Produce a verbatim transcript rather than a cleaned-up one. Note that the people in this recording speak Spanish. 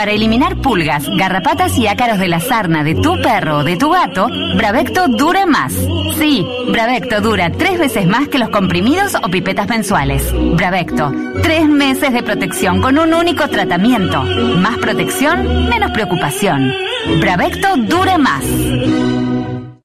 Para eliminar pulgas, garrapatas y ácaros de la sarna de tu perro o de tu gato, Bravecto dura más. Sí, Bravecto dura tres veces más que los comprimidos o pipetas mensuales. Bravecto, tres meses de protección con un único tratamiento. Más protección, menos preocupación. Bravecto dura más.